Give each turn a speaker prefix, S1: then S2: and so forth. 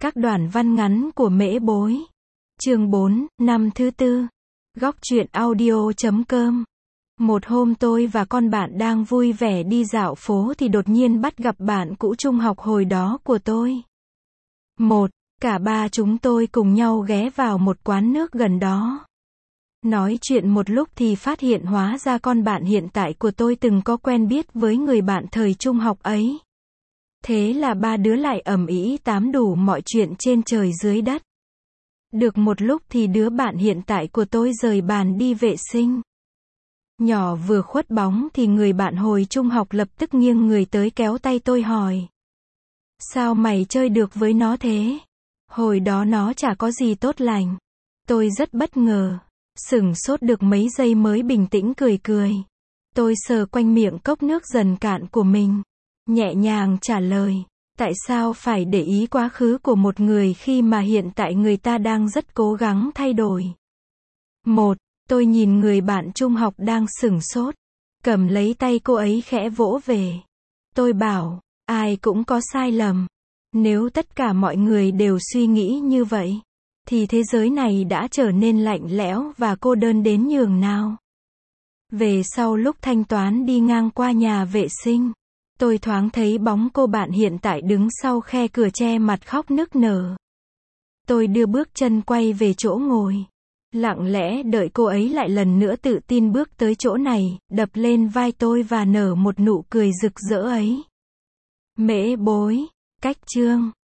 S1: Các đoạn văn ngắn của Mễ Bối. Chương 4, năm thứ tư. Góc truyện audio.com. Một hôm tôi và con bạn đang vui vẻ đi dạo phố thì đột nhiên bắt gặp bạn cũ trung học hồi đó của tôi. Cả ba chúng tôi cùng nhau ghé vào một quán nước gần đó. Nói chuyện một lúc thì phát hiện hóa ra con bạn hiện tại của tôi từng có quen biết với người bạn thời trung học ấy. Thế là ba đứa lại ầm ĩ tám đủ mọi chuyện trên trời dưới đất. Được một lúc thì đứa bạn hiện tại của tôi rời bàn đi vệ sinh. Nhỏ vừa khuất bóng thì người bạn hồi trung học lập tức nghiêng người tới kéo tay tôi hỏi: "Sao mày chơi được với nó thế? Hồi đó nó chả có gì tốt lành." Tôi rất bất ngờ, sửng sốt được mấy giây mới bình tĩnh cười cười. Tôi sờ quanh miệng cốc nước dần cạn của mình, nhẹ nhàng trả lời: "Tại sao phải để ý quá khứ của một người khi mà hiện tại người ta đang rất cố gắng thay đổi?" Tôi nhìn người bạn trung học đang sửng sốt, cầm lấy tay cô ấy khẽ vỗ về. Tôi bảo, ai cũng có sai lầm. Nếu tất cả mọi người đều suy nghĩ như vậy, thì thế giới này đã trở nên lạnh lẽo và cô đơn đến nhường nào. Về sau lúc thanh toán đi ngang qua nhà vệ sinh, tôi thoáng thấy bóng cô bạn hiện tại đứng sau khe cửa che mặt khóc nức nở. Tôi đưa bước chân quay về chỗ ngồi, lặng lẽ đợi cô ấy lại lần nữa tự tin bước tới chỗ này, đập lên vai tôi và nở một nụ cười rực rỡ ấy. Mễ Bối, cách chương